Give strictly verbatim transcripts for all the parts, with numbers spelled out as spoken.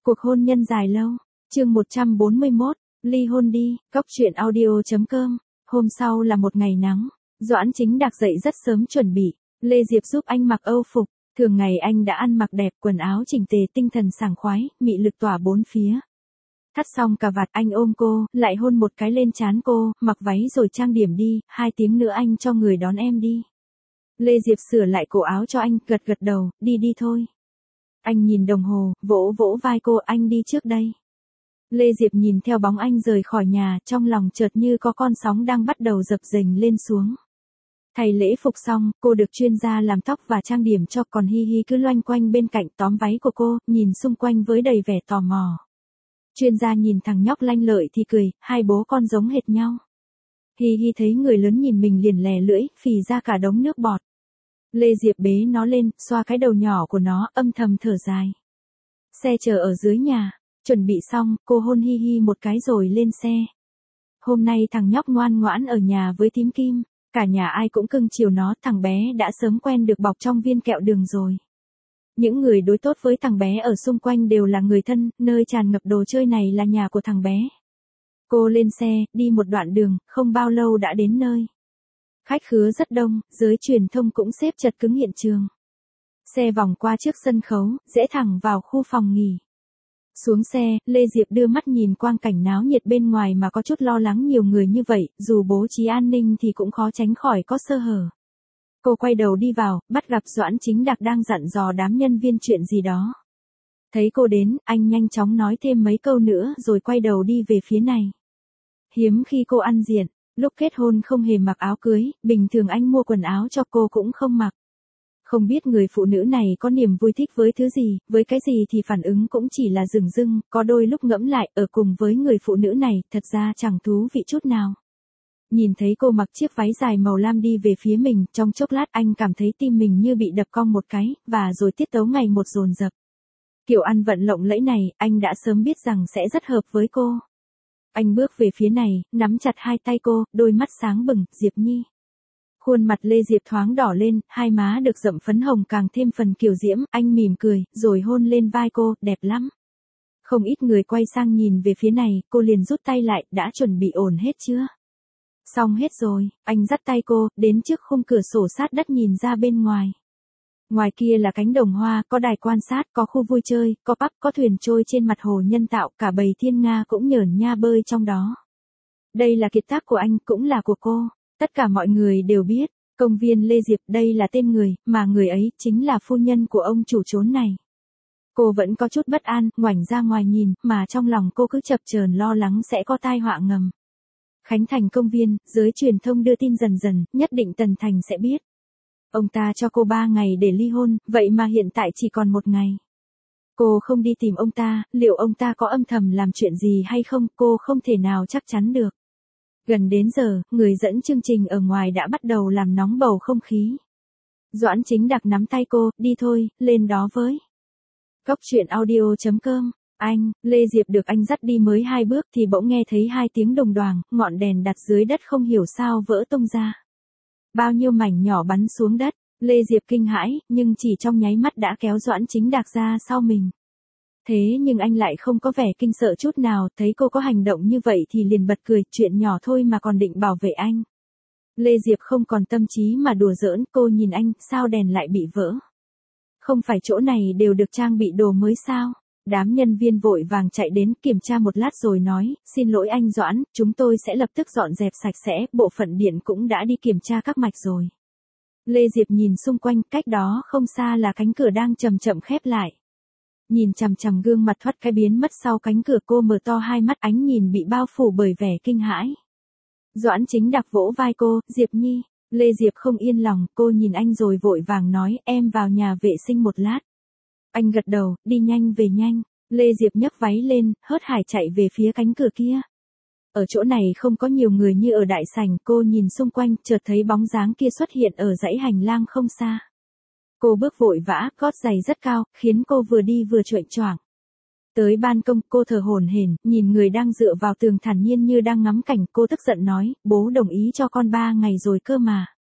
Cuộc hôn nhân dài lâu, chương một trăm bốn mươi mốt, ly hôn đi, cóc truyện audio chấm com. Hôm sau là một ngày nắng, Doãn Chính Đạc dậy rất sớm chuẩn bị, Lê Diệp giúp anh mặc âu phục, thường ngày anh đã ăn mặc đẹp, quần áo chỉnh tề, tinh thần sảng khoái, mị lực tỏa bốn phía. Thắt xong cà vạt anh ôm cô, lại hôn một cái lên trán cô, mặc váy rồi trang điểm đi, hai tiếng nữa anh cho người đón em đi. Lê Diệp sửa lại cổ áo cho anh, gật gật đầu, đi đi thôi. Anh nhìn đồng hồ, vỗ vỗ vai cô, anh đi trước đây. Lê Diệp nhìn theo bóng anh rời khỏi nhà, trong lòng chợt như có con sóng đang bắt đầu dập dềnh lên xuống. Thay lễ phục xong, cô được chuyên gia làm tóc và trang điểm cho, còn Hi Hi cứ loanh quanh bên cạnh tóm váy của cô, nhìn xung quanh với đầy vẻ tò mò. Chuyên gia nhìn thằng nhóc lanh lợi thì cười, hai bố con giống hệt nhau. Hi Hi thấy người lớn nhìn mình liền lè lưỡi, phì ra cả đống nước bọt. Lê Diệp bế nó lên, xoa cái đầu nhỏ của nó, âm thầm thở dài. Xe chờ ở dưới nhà, chuẩn bị xong, cô hôn Hi Hi một cái rồi lên xe. Hôm nay thằng nhóc ngoan ngoãn ở nhà với thím Kim, cả nhà ai cũng cưng chiều nó, thằng bé đã sớm quen được bọc trong viên kẹo đường rồi. Những người đối tốt với thằng bé ở xung quanh đều là người thân, nơi tràn ngập đồ chơi này là nhà của thằng bé. Cô lên xe, đi một đoạn đường, không bao lâu đã đến nơi. Khách khứa rất đông, giới truyền thông cũng xếp chật cứng hiện trường. Xe vòng qua trước sân khấu, rẽ thẳng vào khu phòng nghỉ. Xuống xe, Lê Diệp đưa mắt nhìn quang cảnh náo nhiệt bên ngoài mà có chút lo lắng, nhiều người như vậy, dù bố trí an ninh thì cũng khó tránh khỏi có sơ hở. Cô quay đầu đi vào, bắt gặp Doãn Chính Đạc đang dặn dò đám nhân viên chuyện gì đó. Thấy cô đến, anh nhanh chóng nói thêm mấy câu nữa rồi quay đầu đi về phía này. Hiếm khi cô ăn diện, lúc kết hôn không hề mặc áo cưới, bình thường anh mua quần áo cho cô cũng không mặc. Không biết người phụ nữ này có niềm vui thích với thứ gì, với cái gì thì phản ứng cũng chỉ là dửng dưng, có đôi lúc ngẫm lại, ở cùng với người phụ nữ này, thật ra chẳng thú vị chút nào. Nhìn thấy cô mặc chiếc váy dài màu lam đi về phía mình, trong chốc lát anh cảm thấy tim mình như bị đập cong một cái, và rồi tiết tấu ngày một dồn dập. Kiểu ăn vận lộng lẫy này, anh đã sớm biết rằng sẽ rất hợp với cô. Anh bước về phía này, nắm chặt hai tay cô, đôi mắt sáng bừng, Diệp Nhi. Khuôn mặt Lê Diệp thoáng đỏ lên, hai má được dậm phấn hồng càng thêm phần kiều diễm, anh mỉm cười, rồi hôn lên vai cô, đẹp lắm. Không ít người quay sang nhìn về phía này, cô liền rút tay lại, đã chuẩn bị ổn hết chưa? Xong hết rồi, anh dắt tay cô, đến trước khung cửa sổ sát đất nhìn ra bên ngoài. Ngoài kia là cánh đồng hoa, có đài quan sát, có khu vui chơi, có pub, có thuyền trôi trên mặt hồ nhân tạo, cả bầy thiên nga cũng nhởn nha bơi trong đó. Đây là kiệt tác của anh, cũng là của cô. Tất cả mọi người đều biết, công viên Lê Diệp, đây là tên người, mà người ấy chính là phu nhân của ông chủ chốn này. Cô vẫn có chút bất an, ngoảnh ra ngoài nhìn, mà trong lòng cô cứ chập chờn lo lắng sẽ có tai họa ngầm. Khánh thành công viên, giới truyền thông đưa tin dần dần, nhất định Tần Thành sẽ biết. Ông ta cho cô ba ngày để ly hôn, vậy mà hiện tại chỉ còn một ngày. Cô không đi tìm ông ta, liệu ông ta có âm thầm làm chuyện gì hay không, cô không thể nào chắc chắn được. Gần đến giờ, người dẫn chương trình ở ngoài đã bắt đầu làm nóng bầu không khí. Doãn Chính Đạc nắm tay cô, đi thôi, lên đó với. Cóc truyện audio chấm com. Anh, Lê Diệp được anh dắt đi mới hai bước thì bỗng nghe thấy hai tiếng đồng đoàng, ngọn đèn đặt dưới đất không hiểu sao vỡ tung ra. Bao nhiêu mảnh nhỏ bắn xuống đất, Lê Diệp kinh hãi, nhưng chỉ trong nháy mắt đã kéo Doãn Chính Đạc ra sau mình. Thế nhưng anh lại không có vẻ kinh sợ chút nào, thấy cô có hành động như vậy thì liền bật cười, chuyện nhỏ thôi mà còn định bảo vệ anh. Lê Diệp không còn tâm trí mà đùa giỡn, cô nhìn anh, sao đèn lại bị vỡ? Không phải chỗ này đều được trang bị đồ mới sao? Đám nhân viên vội vàng chạy đến kiểm tra một lát rồi nói, xin lỗi anh Doãn, chúng tôi sẽ lập tức dọn dẹp sạch sẽ, bộ phận điện cũng đã đi kiểm tra các mạch rồi. Lê Diệp nhìn xung quanh, cách đó không xa là cánh cửa đang chậm chậm khép lại. Nhìn chằm chằm gương mặt thoát cái biến mất sau cánh cửa, cô mở to hai mắt, ánh nhìn bị bao phủ bởi vẻ kinh hãi. Doãn Chính Đạc vỗ vai cô, Diệp Nhi. Lê Diệp không yên lòng, cô nhìn anh rồi vội vàng nói, em vào nhà vệ sinh một lát. Anh gật đầu, đi nhanh về nhanh. Lê Diệp nhấc váy lên, hớt hải chạy về phía cánh cửa kia. Ở chỗ này không có nhiều người như ở đại sảnh, cô nhìn xung quanh, chợt thấy bóng dáng kia xuất hiện ở dãy hành lang không xa. Cô bước vội vã, gót giày rất cao, khiến cô vừa đi vừa choạng choạng. Tới ban công, cô thở hổn hển, nhìn người đang dựa vào tường thản nhiên như đang ngắm cảnh, cô tức giận nói, bố đồng ý cho con ba ngày rồi cơ mà.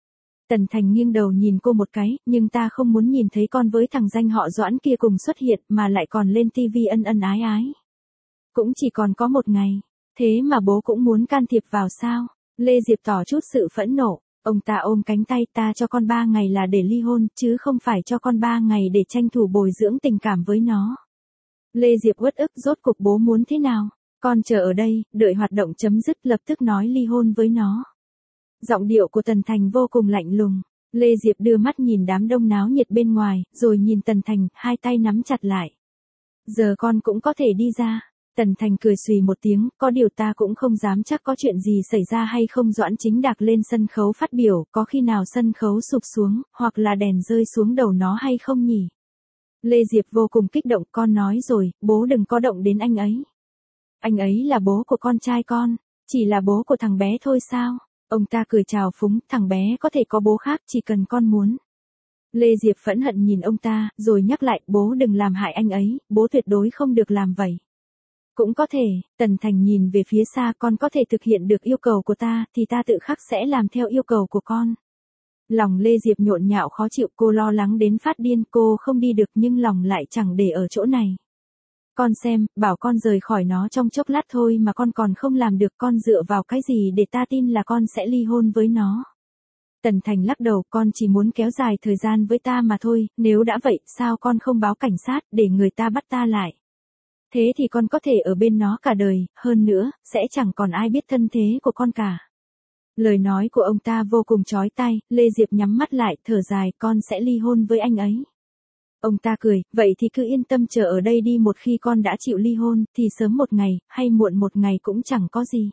Tần Thành nghiêng đầu nhìn cô một cái, nhưng ta không muốn nhìn thấy con với thằng danh họ Doãn kia cùng xuất hiện mà lại còn lên tivi ân ân ái ái. Cũng chỉ còn có một ngày, thế mà bố cũng muốn can thiệp vào sao? Lê Diệp tỏ chút sự phẫn nộ, ông ta ôm cánh tay ta cho con ba ngày là để ly hôn, chứ không phải cho con ba ngày để tranh thủ bồi dưỡng tình cảm với nó. Lê Diệp uất ức, rốt cục bố muốn thế nào? Con chờ ở đây, đợi hoạt động chấm dứt lập tức nói ly hôn với nó. Giọng điệu của Tần Thành vô cùng lạnh lùng. Lê Diệp đưa mắt nhìn đám đông náo nhiệt bên ngoài, rồi nhìn Tần Thành, hai tay nắm chặt lại. Giờ con cũng có thể đi ra. Tần Thành cười xùy một tiếng, có điều ta cũng không dám chắc có chuyện gì xảy ra hay không. Doãn Chính Đạc lên sân khấu phát biểu, có khi nào sân khấu sụp xuống, hoặc là đèn rơi xuống đầu nó hay không nhỉ? Lê Diệp vô cùng kích động, con nói rồi, bố đừng có động đến anh ấy. Anh ấy là bố của con trai con, chỉ là bố của thằng bé thôi sao? Ông ta cười chào phúng, thằng bé có thể có bố khác chỉ cần con muốn. Lê Diệp phẫn hận nhìn ông ta, rồi nhắc lại, bố đừng làm hại anh ấy, bố tuyệt đối không được làm vậy. Cũng có thể, Tần Thành nhìn về phía xa, con có thể thực hiện được yêu cầu của ta, thì ta tự khắc sẽ làm theo yêu cầu của con. Lòng Lê Diệp nhộn nhạo khó chịu, cô lo lắng đến phát điên, cô không đi được nhưng lòng lại chẳng để ở chỗ này. Con xem, bảo con rời khỏi nó trong chốc lát thôi mà con còn không làm được, con dựa vào cái gì để ta tin là con sẽ ly hôn với nó. Tần Thành lắc đầu, con chỉ muốn kéo dài thời gian với ta mà thôi, nếu đã vậy, sao con không báo cảnh sát, để người ta bắt ta lại. Thế thì con có thể ở bên nó cả đời, hơn nữa, sẽ chẳng còn ai biết thân thế của con cả. Lời nói của ông ta vô cùng chói tai, Lê Diệp nhắm mắt lại, thở dài, con sẽ ly hôn với anh ấy. Ông ta cười, vậy thì cứ yên tâm chờ ở đây đi, một khi con đã chịu ly hôn, thì sớm một ngày, hay muộn một ngày cũng chẳng có gì.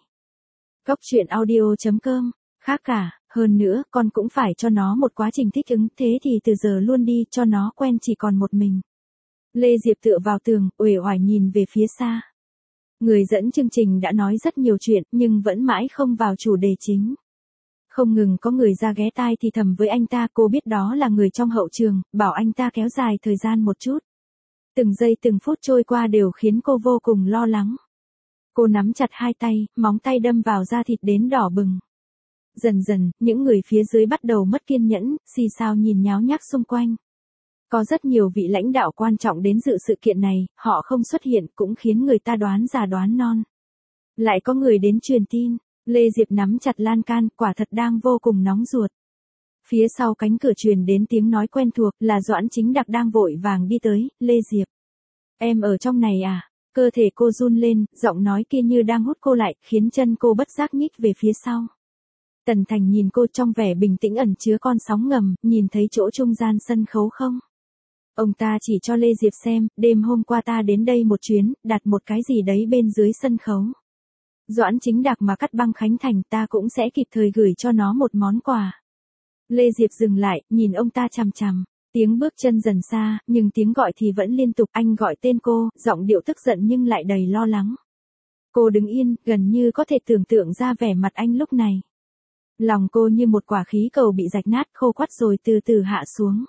Góc truyện audio chấm com, khác cả, hơn nữa, con cũng phải cho nó một quá trình thích ứng, thế thì từ giờ luôn đi, cho nó quen chỉ còn một mình. Lê Diệp tựa vào tường, uể oải nhìn về phía xa. Người dẫn chương trình đã nói rất nhiều chuyện, nhưng vẫn mãi không vào chủ đề chính. Không ngừng có người ra ghé tai thì thầm với anh ta, cô biết đó là người trong hậu trường, bảo anh ta kéo dài thời gian một chút. Từng giây từng phút trôi qua đều khiến cô vô cùng lo lắng. Cô nắm chặt hai tay, móng tay đâm vào da thịt đến đỏ bừng. Dần dần, những người phía dưới bắt đầu mất kiên nhẫn, xì xào nhìn nháo nhác xung quanh. Có rất nhiều vị lãnh đạo quan trọng đến dự sự kiện này, họ không xuất hiện cũng khiến người ta đoán già đoán non. Lại có người đến truyền tin, Lê Diệp nắm chặt lan can, quả thật đang vô cùng nóng ruột. Phía sau cánh cửa truyền đến tiếng nói quen thuộc, là Doãn Chính Đạc đang vội vàng đi tới. Lê Diệp, em ở trong này à? Cơ thể cô run lên, giọng nói kia như đang hút cô lại, khiến chân cô bất giác nhích về phía sau. Tần Thành nhìn cô trong vẻ bình tĩnh ẩn chứa con sóng ngầm, nhìn thấy chỗ trung gian sân khấu không? Ông ta chỉ cho Lê Diệp xem, đêm hôm qua ta đến đây một chuyến, đặt một cái gì đấy bên dưới sân khấu. Doãn Chính Đạc mà cắt băng khánh thành, ta cũng sẽ kịp thời gửi cho nó một món quà. Lê Diệp dừng lại, nhìn ông ta chằm chằm. Tiếng bước chân dần xa, nhưng tiếng gọi thì vẫn liên tục. Anh gọi tên cô, giọng điệu tức giận nhưng lại đầy lo lắng. Cô đứng yên, gần như có thể tưởng tượng ra vẻ mặt anh lúc này. Lòng cô như một quả khí cầu bị rạch nát, khô quắt rồi từ từ hạ xuống.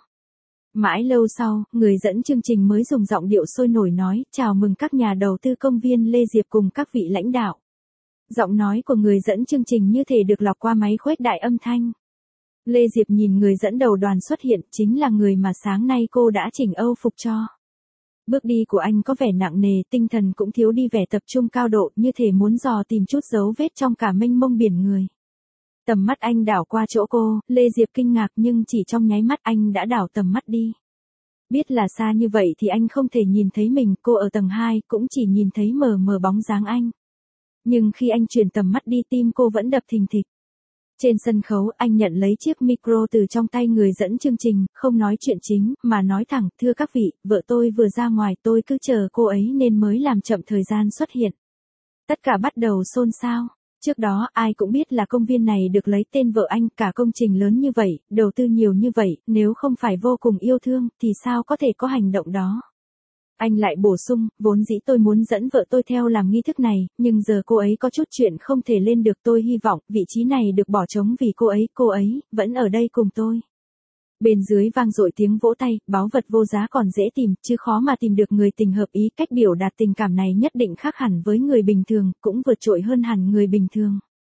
Mãi lâu sau, người dẫn chương trình mới dùng giọng điệu sôi nổi nói, chào mừng các nhà đầu tư công viên Lê Diệp cùng các vị lãnh đạo. Giọng nói của người dẫn chương trình như thể được lọc qua máy khuếch đại âm thanh. Lê Diệp nhìn người dẫn đầu đoàn xuất hiện, chính là người mà sáng nay cô đã chỉnh âu phục cho. Bước đi của anh có vẻ nặng nề, tinh thần cũng thiếu đi vẻ tập trung cao độ, như thể muốn dò tìm chút dấu vết trong cả mênh mông biển người. Tầm mắt anh đảo qua chỗ cô, Lê Diệp kinh ngạc nhưng chỉ trong nháy mắt anh đã đảo tầm mắt đi. Biết là xa như vậy thì anh không thể nhìn thấy mình, cô ở tầng hai cũng chỉ nhìn thấy mờ mờ bóng dáng anh. Nhưng khi anh chuyển tầm mắt đi, tim cô vẫn đập thình thịch. Trên sân khấu, anh nhận lấy chiếc micro từ trong tay người dẫn chương trình, không nói chuyện chính, mà nói thẳng, thưa các vị, vợ tôi vừa ra ngoài, tôi cứ chờ cô ấy nên mới làm chậm thời gian xuất hiện. Tất cả bắt đầu xôn xao. Trước đó, ai cũng biết là công viên này được lấy tên vợ anh, cả công trình lớn như vậy, đầu tư nhiều như vậy, nếu không phải vô cùng yêu thương, thì sao có thể có hành động đó. Anh lại bổ sung, vốn dĩ tôi muốn dẫn vợ tôi theo làm nghi thức này, nhưng giờ cô ấy có chút chuyện không thể lên được, tôi hy vọng, vị trí này được bỏ trống vì cô ấy, cô ấy, vẫn ở đây cùng tôi. Bên dưới vang dội tiếng vỗ tay, báu vật vô giá còn dễ tìm, chứ khó mà tìm được người tình hợp ý, cách biểu đạt tình cảm này nhất định khác hẳn với người bình thường, cũng vượt trội hơn hẳn người bình thường.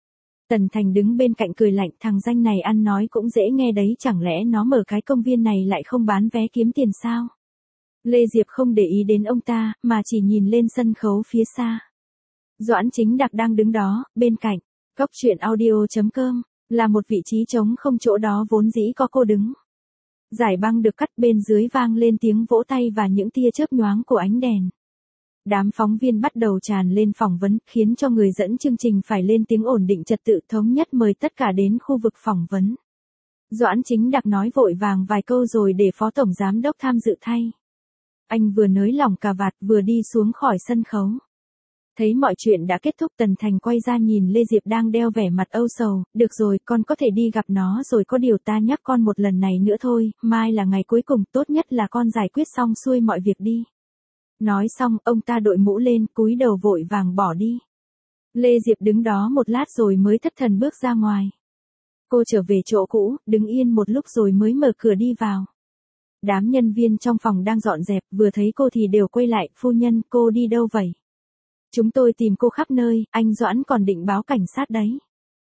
Tần Thành đứng bên cạnh cười lạnh, thằng danh này ăn nói cũng dễ nghe đấy, chẳng lẽ nó mở cái công viên này lại không bán vé kiếm tiền sao? Lê Diệp không để ý đến ông ta, mà chỉ nhìn lên sân khấu phía xa. Doãn Chính Đạc đang đứng đó, bên cạnh. Cốc truyện audio chấm com, là một vị trí trống không, chỗ đó vốn dĩ có cô đứng. Giải băng được cắt, bên dưới vang lên tiếng vỗ tay và những tia chớp nhoáng của ánh đèn. Đám phóng viên bắt đầu tràn lên phỏng vấn, khiến cho người dẫn chương trình phải lên tiếng ổn định trật tự, thống nhất mời tất cả đến khu vực phỏng vấn. Doãn Chính Đạc nói vội vàng vài câu rồi để phó tổng giám đốc tham dự thay. Anh vừa nới lỏng cà vạt vừa đi xuống khỏi sân khấu. Thấy mọi chuyện đã kết thúc, Tần Thành quay ra nhìn Lê Diệp đang đeo vẻ mặt âu sầu, được rồi, con có thể đi gặp nó rồi, có điều ta nhắc con một lần này nữa thôi, mai là ngày cuối cùng, tốt nhất là con giải quyết xong xuôi mọi việc đi. Nói xong, ông ta đội mũ lên, cúi đầu vội vàng bỏ đi. Lê Diệp đứng đó một lát rồi mới thất thần bước ra ngoài. Cô trở về chỗ cũ, đứng yên một lúc rồi mới mở cửa đi vào. Đám nhân viên trong phòng đang dọn dẹp, vừa thấy cô thì đều quay lại, phu nhân, cô đi đâu vậy? Chúng tôi tìm cô khắp nơi, anh Doãn còn định báo cảnh sát đấy.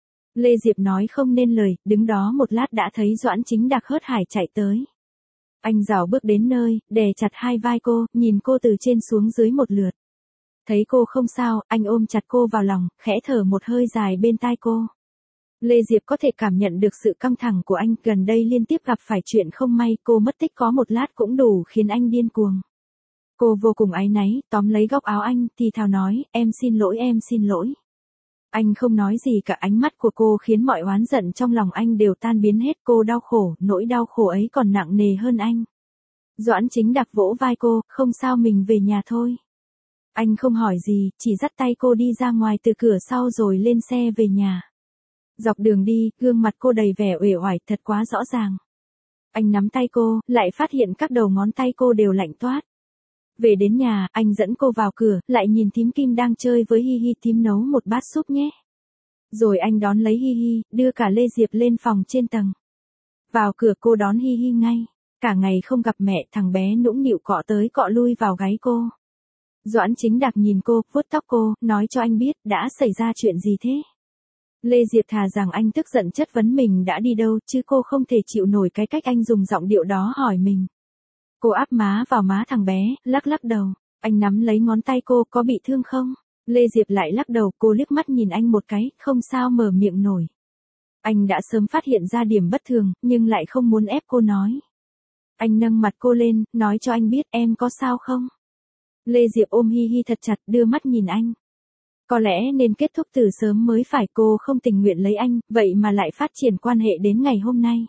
Lê Diệp nói không nên lời, đứng đó một lát đã thấy Doãn Chính Đạc hớt hải chạy tới. Anh rảo bước đến nơi, đè chặt hai vai cô, nhìn cô từ trên xuống dưới một lượt. Thấy cô không sao, anh ôm chặt cô vào lòng, khẽ thở một hơi dài bên tai cô. Lê Diệp có thể cảm nhận được sự căng thẳng của anh, gần đây liên tiếp gặp phải chuyện không may, cô mất tích có một lát cũng đủ khiến anh điên cuồng. Cô vô cùng áy náy, tóm lấy góc áo anh, thì thào nói, em xin lỗi, em xin lỗi. Anh không nói gì cả, ánh mắt của cô khiến mọi oán giận trong lòng anh đều tan biến hết, cô đau khổ, nỗi đau khổ ấy còn nặng nề hơn anh. Doãn Chính Đạc vỗ vai cô, không sao, mình về nhà thôi. Anh không hỏi gì, chỉ dắt tay cô đi ra ngoài từ cửa sau rồi lên xe về nhà. Dọc đường đi, gương mặt cô đầy vẻ uể oải, thật quá rõ ràng. Anh nắm tay cô, lại phát hiện các đầu ngón tay cô đều lạnh toát. Về đến nhà, anh dẫn cô vào cửa, lại nhìn thím Kim đang chơi với Hi Hi, thím nấu một bát súp nhé. Rồi anh đón lấy Hi Hi, đưa cả Lê Diệp lên phòng trên tầng. Vào cửa cô đón Hi Hi ngay. Cả ngày không gặp mẹ, thằng bé nũng nịu cọ tới cọ lui vào gáy cô. Doãn Chính Đạc nhìn cô, vuốt tóc cô, nói cho anh biết, đã xảy ra chuyện gì thế? Lê Diệp thà rằng anh tức giận chất vấn mình đã đi đâu, chứ cô không thể chịu nổi cái cách anh dùng giọng điệu đó hỏi mình. Cô áp má vào má thằng bé, lắc lắc đầu. Anh nắm lấy ngón tay cô, có bị thương không? Lê Diệp lại lắc đầu, cô liếc mắt nhìn anh một cái, không sao mở miệng nổi. Anh đã sớm phát hiện ra điểm bất thường, nhưng lại không muốn ép cô nói. Anh nâng mặt cô lên, nói cho anh biết, em có sao không? Lê Diệp ôm Hi Hi thật chặt, đưa mắt nhìn anh. Có lẽ nên kết thúc từ sớm mới phải, cô không tình nguyện lấy anh, vậy mà lại phát triển quan hệ đến ngày hôm nay.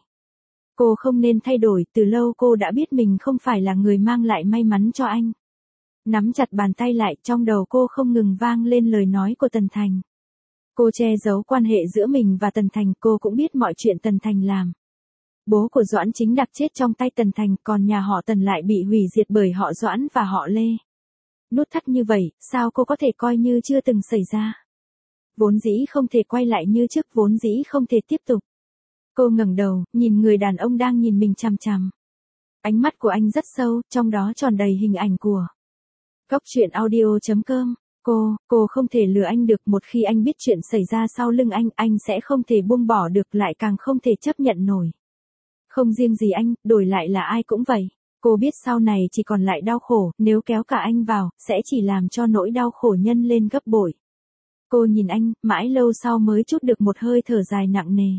Cô không nên thay đổi, từ lâu cô đã biết mình không phải là người mang lại may mắn cho anh. Nắm chặt bàn tay lại, trong đầu cô không ngừng vang lên lời nói của Tần Thành. Cô che giấu quan hệ giữa mình và Tần Thành, cô cũng biết mọi chuyện Tần Thành làm. Bố của Doãn Chính Đạc chết trong tay Tần Thành, còn nhà họ Tần lại bị hủy diệt bởi họ Doãn và họ Lê. Nút thắt như vậy, sao cô có thể coi như chưa từng xảy ra? Vốn dĩ không thể quay lại như trước, vốn dĩ không thể tiếp tục. Cô ngẩng đầu, nhìn người đàn ông đang nhìn mình chằm chằm. Ánh mắt của anh rất sâu, trong đó tròn đầy hình ảnh của Cốc truyện audio chấm com. Cô, cô không thể lừa anh được, một khi anh biết chuyện xảy ra sau lưng anh, anh sẽ không thể buông bỏ được, lại càng không thể chấp nhận nổi. Không riêng gì anh, đổi lại là ai cũng vậy. Cô biết sau này chỉ còn lại đau khổ, nếu kéo cả anh vào, sẽ chỉ làm cho nỗi đau khổ nhân lên gấp bội. Cô nhìn anh, mãi lâu sau mới trút được một hơi thở dài nặng nề.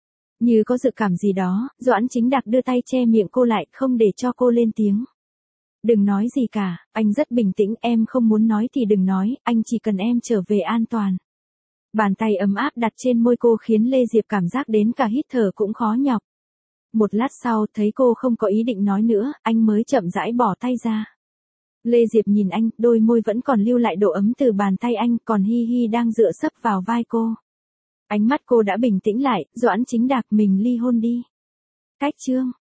Như có dự cảm gì đó, Doãn Chính Đạc đưa tay che miệng cô lại, không để cho cô lên tiếng. Đừng nói gì cả, anh rất bình tĩnh, em không muốn nói thì đừng nói, anh chỉ cần em trở về an toàn. Bàn tay ấm áp đặt trên môi cô khiến Lê Diệp cảm giác đến cả hít thở cũng khó nhọc. Một lát sau, thấy cô không có ý định nói nữa, anh mới chậm rãi bỏ tay ra. Lê Diệp nhìn anh, đôi môi vẫn còn lưu lại độ ấm từ bàn tay anh, còn Hi Hi đang dựa sấp vào vai cô. Ánh mắt cô đã bình tĩnh lại, Doãn Chính Đạc, mình ly hôn đi. Cách chương